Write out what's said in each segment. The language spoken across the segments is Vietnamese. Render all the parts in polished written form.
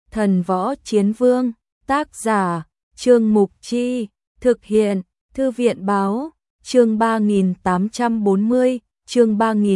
Thần Võ Chiến Vương, tác giả, Trương Mục Chi, thực hiện, Thư viện Báo, chương 3840, chương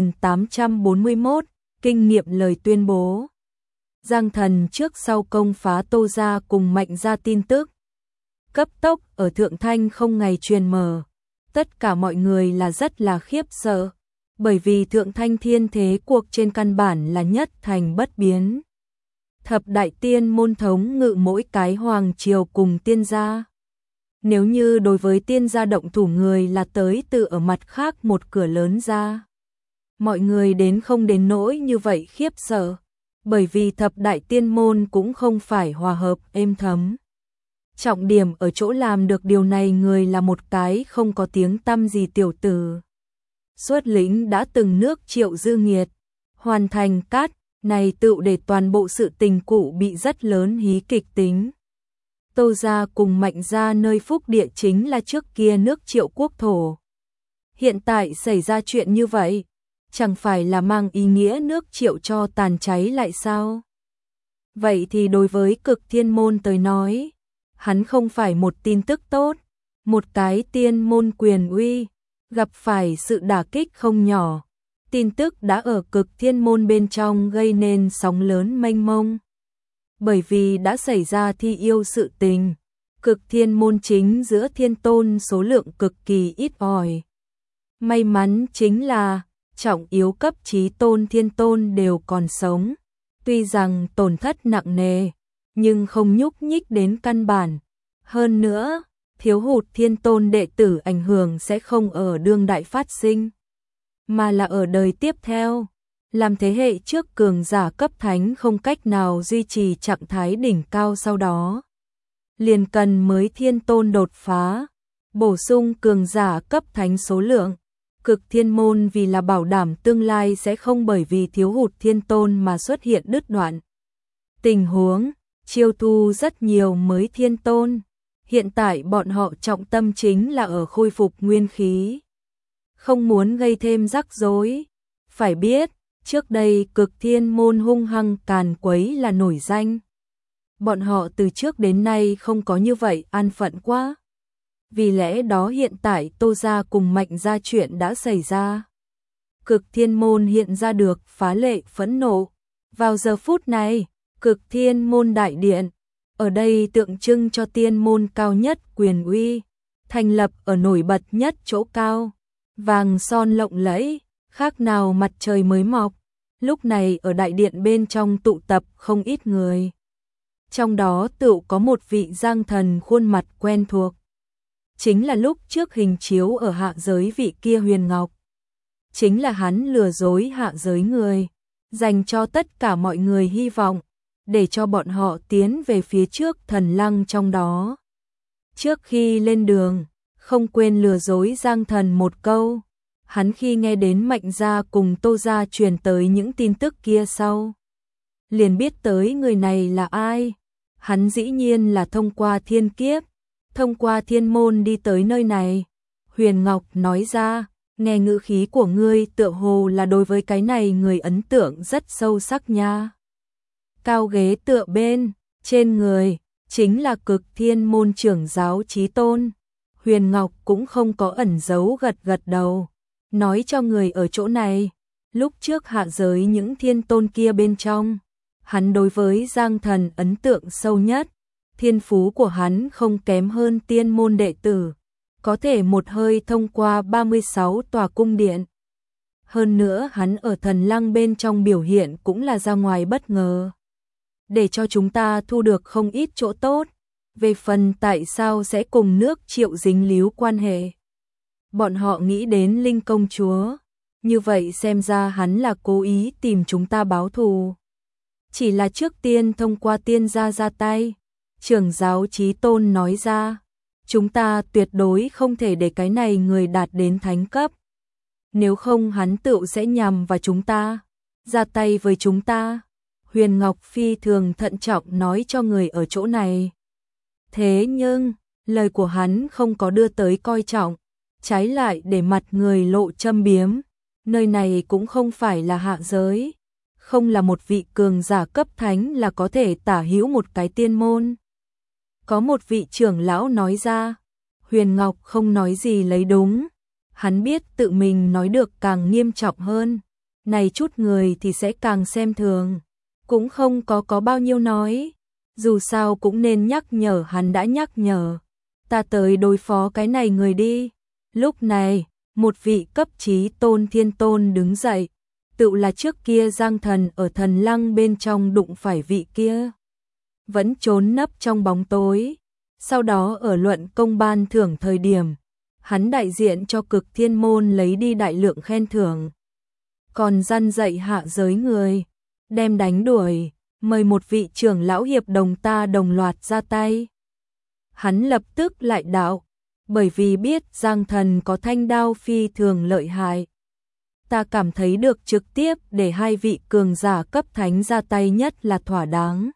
3841, kinh nghiệm lời tuyên bố. Giang Thần trước sau công phá Tô Gia cùng Mạnh Gia tin tức. Cấp tốc ở Thượng Thanh không ngày truyền mở. Tất cả mọi người là rất là khiếp sợ, bởi vì Thượng Thanh thiên thế cuộc trên căn bản là nhất thành bất biến. Thập đại tiên môn thống ngự mỗi cái hoàng triều cùng tiên gia. Nếu như đối với tiên gia động thủ người là tới từ ở mặt khác một cửa lớn ra, mọi người đến không đến nỗi như vậy khiếp sợ, bởi vì thập đại tiên môn cũng không phải hòa hợp êm thấm. Trọng điểm ở chỗ làm được điều này người là một cái không có tiếng tăm gì tiểu tử. Xuất lĩnh đã từng nước Triệu Dư Nghiệt, hoàn thành cát này tựu để toàn bộ sự tình cụ bị rất lớn hí kịch tính. Tô Gia cùng Mạnh Gia nơi phúc địa chính là trước kia nước Triệu quốc thổ. Hiện tại xảy ra chuyện như vậy, chẳng phải là mang ý nghĩa nước Triệu cho tàn cháy lại sao? Vậy thì đối với Cực Thiên môn tới nói, hắn không phải một tin tức tốt, một cái tiên môn quyền uy, gặp phải sự đả kích không nhỏ. Tin tức đã ở Cực Thiên môn bên trong gây nên sóng lớn mênh mông. Bởi vì đã xảy ra thi yêu sự tình, Cực Thiên môn chính giữa thiên tôn số lượng cực kỳ ít ỏi. May mắn chính là trọng yếu cấp chí tôn thiên tôn đều còn sống. Tuy rằng tổn thất nặng nề, nhưng không nhúc nhích đến căn bản. Hơn nữa, thiếu hụt thiên tôn đệ tử ảnh hưởng sẽ không ở đương đại phát sinh, mà là ở đời tiếp theo. Làm thế hệ trước cường giả cấp thánh không cách nào duy trì trạng thái đỉnh cao sau đó, liền cần mới thiên tôn đột phá, bổ sung cường giả cấp thánh số lượng. Cực Thiên môn vì là bảo đảm tương lai sẽ không bởi vì thiếu hụt thiên tôn mà xuất hiện đứt đoạn tình huống, chiêu thu rất nhiều mới thiên tôn. Hiện tại bọn họ trọng tâm chính là ở khôi phục nguyên khí, không muốn gây thêm rắc rối. Phải biết, trước đây Cực Thiên môn hung hăng càn quấy là nổi danh. Bọn họ từ trước đến nay không có như vậy an phận quá. Vì lẽ đó hiện tại Tô Gia cùng Mạnh Gia chuyện đã xảy ra. Cực Thiên môn hiện ra được phá lệ phẫn nộ. Vào giờ phút này, Cực Thiên môn đại điện, ở đây tượng trưng cho tiên môn cao nhất quyền uy, thành lập ở nổi bật nhất chỗ cao, vàng son lộng lẫy, khác nào mặt trời mới mọc. Lúc này ở đại điện bên trong tụ tập không ít người. Trong đó tựu có một vị Giang Thần khuôn mặt quen thuộc. Chính là lúc trước hình chiếu ở hạ giới vị kia Huyền Ngọc. Chính là hắn lừa dối hạ giới người, dành cho tất cả mọi người hy vọng, để cho bọn họ tiến về phía trước thần lăng trong đó. Trước khi lên đường, không quên lừa dối Giang Thần một câu. Hắn khi nghe đến Mạnh Gia cùng Tô Gia truyền tới những tin tức kia sau, liền biết tới người này là ai. Hắn dĩ nhiên là thông qua thiên kiếp, thông qua thiên môn đi tới nơi này. Huyền Ngọc nói ra, nghe ngữ khí của ngươi tựa hồ là đối với cái này người ấn tượng rất sâu sắc nha. Cao ghế tựa bên, trên người, chính là Cực Thiên môn trưởng giáo chí tôn. Huyền Ngọc cũng không có ẩn giấu gật gật đầu, nói cho người ở chỗ này, lúc trước hạ giới những thiên tôn kia bên trong, hắn đối với Giang Thần ấn tượng sâu nhất. Thiên phú của hắn không kém hơn tiên môn đệ tử, có thể một hơi thông qua 36 tòa cung điện. Hơn nữa hắn ở thần lăng bên trong biểu hiện cũng là ra ngoài bất ngờ, để cho chúng ta thu được không ít chỗ tốt. Về phần tại sao sẽ cùng nước Triệu dính líu quan hệ, bọn họ nghĩ đến Linh công chúa, như vậy xem ra hắn là cố ý tìm chúng ta báo thù. Chỉ là trước tiên thông qua tiên gia ra tay. Trưởng giáo chí tôn nói ra, chúng ta tuyệt đối không thể để cái này người đạt đến thánh cấp. Nếu không hắn tựu sẽ nhằm vào chúng ta, ra tay với chúng ta. Huyền Ngọc phi thường thận trọng nói cho người ở chỗ này. Thế nhưng, lời của hắn không có đưa tới coi trọng, trái lại để mặt người lộ châm biếm. Nơi này cũng không phải là hạ giới, không là một vị cường giả cấp thánh là có thể tả hữu một cái tiên môn. Có một vị trưởng lão nói ra, Huyền Ngọc không nói gì lấy đúng, hắn biết tự mình nói được càng nghiêm trọng hơn, này chút người thì sẽ càng xem thường, cũng không có bao nhiêu nói, dù sao cũng nên nhắc nhở, hắn đã nhắc nhở, ta tới đối phó cái này người đi. Lúc này, một vị cấp chí tôn thiên tôn đứng dậy, tự là trước kia Giang Thần ở Thần Lăng bên trong đụng phải vị kia, vẫn trốn nấp trong bóng tối. Sau đó ở luận công ban thưởng thời điểm, hắn đại diện cho Cực Thiên môn lấy đi đại lượng khen thưởng, còn răn dạy hạ giới người, đem đánh đuổi, mời một vị trưởng lão hiệp đồng ta đồng loạt ra tay. Hắn lập tức lại đạo, bởi vì biết Giang Thần có thanh đao phi thường lợi hại, ta cảm thấy được trực tiếp để hai vị cường giả cấp thánh ra tay nhất là thỏa đáng.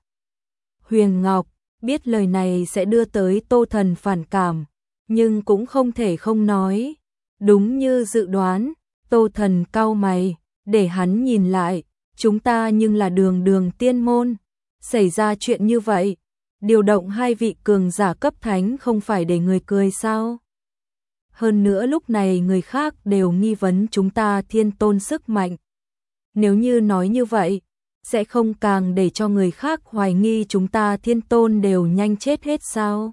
Huyền Ngọc biết lời này sẽ đưa tới Tô Thần phản cảm, nhưng cũng không thể không nói. Đúng như dự đoán, Tô Thần cau mày, để hắn nhìn lại, chúng ta nhưng là đường tiên môn, xảy ra chuyện như vậy, điều động hai vị cường giả cấp thánh không phải để người cười sao? Hơn nữa lúc này người khác đều nghi vấn chúng ta thiên tôn sức mạnh. Nếu như nói như vậy, sẽ không càng để cho người khác hoài nghi chúng ta thiên tôn đều nhanh chết hết sao?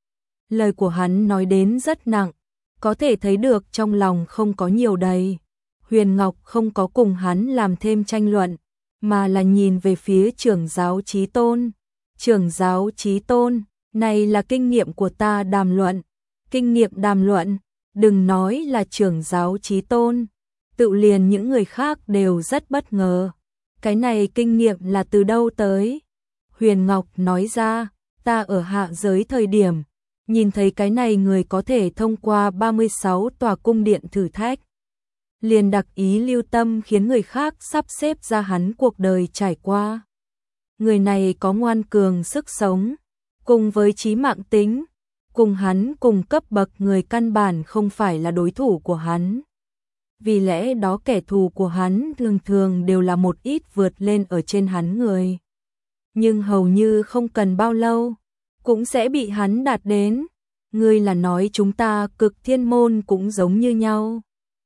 Lời của hắn nói đến rất nặng, có thể thấy được trong lòng không có nhiều đầy. Huyền Ngọc không có cùng hắn làm thêm tranh luận, mà là nhìn về phía trưởng giáo Chí Tôn. Trưởng giáo Chí Tôn, này là kinh nghiệm của ta đàm luận. Kinh nghiệm đàm luận, đừng nói là trưởng giáo Chí Tôn, tự liền những người khác đều rất bất ngờ. Cái này kinh nghiệm là từ đâu tới? Huyền Ngọc nói ra, ta ở hạ giới thời điểm, nhìn thấy cái này người có thể thông qua 36 tòa cung điện thử thách. Liền đặc ý lưu tâm khiến người khác sắp xếp ra hắn cuộc đời trải qua. Người này có ngoan cường sức sống, cùng với trí mạng tính, cùng hắn cùng cấp bậc người căn bản không phải là đối thủ của hắn. Vì lẽ đó kẻ thù của hắn thường thường đều là một ít vượt lên ở trên hắn người. Nhưng hầu như không cần bao lâu, cũng sẽ bị hắn đạt đến. Ngươi là nói chúng ta Cực Thiên môn cũng giống như nhau.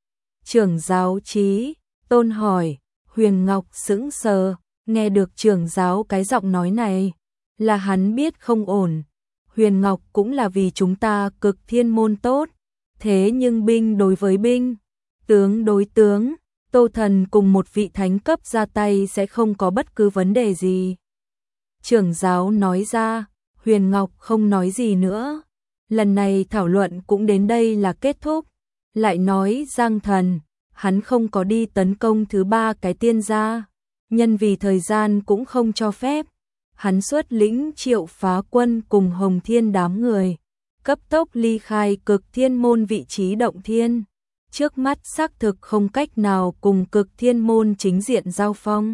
Trưởng giáo Chí Tôn hỏi, Huyền Ngọc sững sờ, nghe được trưởng giáo cái giọng nói này, là hắn biết không ổn. Huyền Ngọc cũng là vì chúng ta Cực Thiên môn tốt, thế nhưng binh đối với binh, tướng đối tướng, Tô Thần cùng một vị thánh cấp ra tay sẽ không có bất cứ vấn đề gì. Trưởng giáo nói ra, Huyền Ngọc không nói gì nữa. Lần này thảo luận cũng đến đây là kết thúc. Lại nói Giang Thần, hắn không có đi tấn công thứ ba cái tiên gia, nhân vì thời gian cũng không cho phép. Hắn xuất lĩnh Triệu Phá Quân cùng Hồng Thiên đám người, cấp tốc ly khai Cực Thiên môn vị trí động thiên. Trước mắt xác thực không cách nào cùng Cực Thiên môn chính diện giao phong.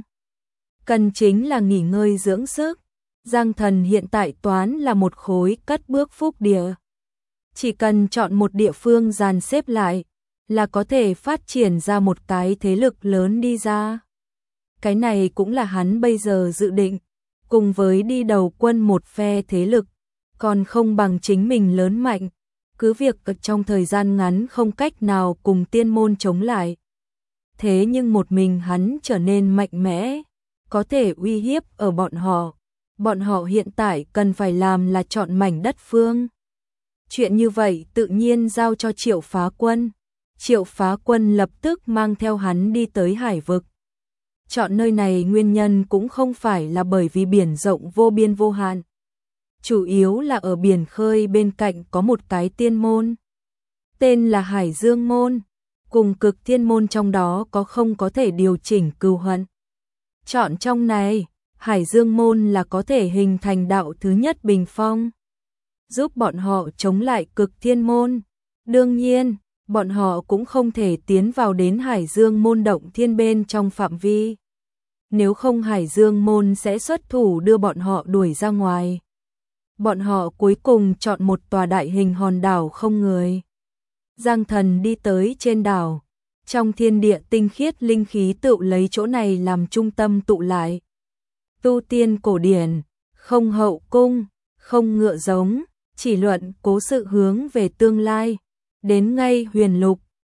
Cần chính là nghỉ ngơi dưỡng sức. Giang Thần hiện tại toán là một khối cất bước phúc địa. Chỉ cần chọn một địa phương dàn xếp lại, là có thể phát triển ra một cái thế lực lớn đi ra. Cái này cũng là hắn bây giờ dự định, cùng với đi đầu quân một phe thế lực, còn không bằng chính mình lớn mạnh. Cứ việc trong thời gian ngắn không cách nào cùng tiên môn chống lại. Thế nhưng một mình hắn trở nên mạnh mẽ, có thể uy hiếp ở bọn họ. Bọn họ hiện tại cần phải làm là chọn mảnh đất phương. Chuyện như vậy tự nhiên giao cho Triệu Phá Quân. Triệu Phá Quân lập tức mang theo hắn đi tới hải vực. Chọn nơi này nguyên nhân cũng không phải là bởi vì biển rộng vô biên vô hạn. Chủ yếu là ở biển khơi bên cạnh có một cái tiên môn. Tên là Hải Dương Môn. Cùng Cực Thiên môn trong đó có thể điều chỉnh cừu hận. Chọn trong này, Hải Dương Môn là có thể hình thành đạo thứ nhất bình phong, giúp bọn họ chống lại Cực Thiên môn. Đương nhiên, bọn họ cũng không thể tiến vào đến Hải Dương Môn động thiên bên trong phạm vi. Nếu không Hải Dương Môn sẽ xuất thủ đưa bọn họ đuổi ra ngoài. Bọn họ cuối cùng chọn một tòa đại hình hòn đảo không người. Giang Thần đi tới trên đảo, trong thiên địa tinh khiết linh khí tự lấy chỗ này làm trung tâm tụ lại. Tu tiên cổ điển, không hậu cung, không ngựa giống, chỉ luận cố sự hướng về tương lai. Đến ngay huyền lục,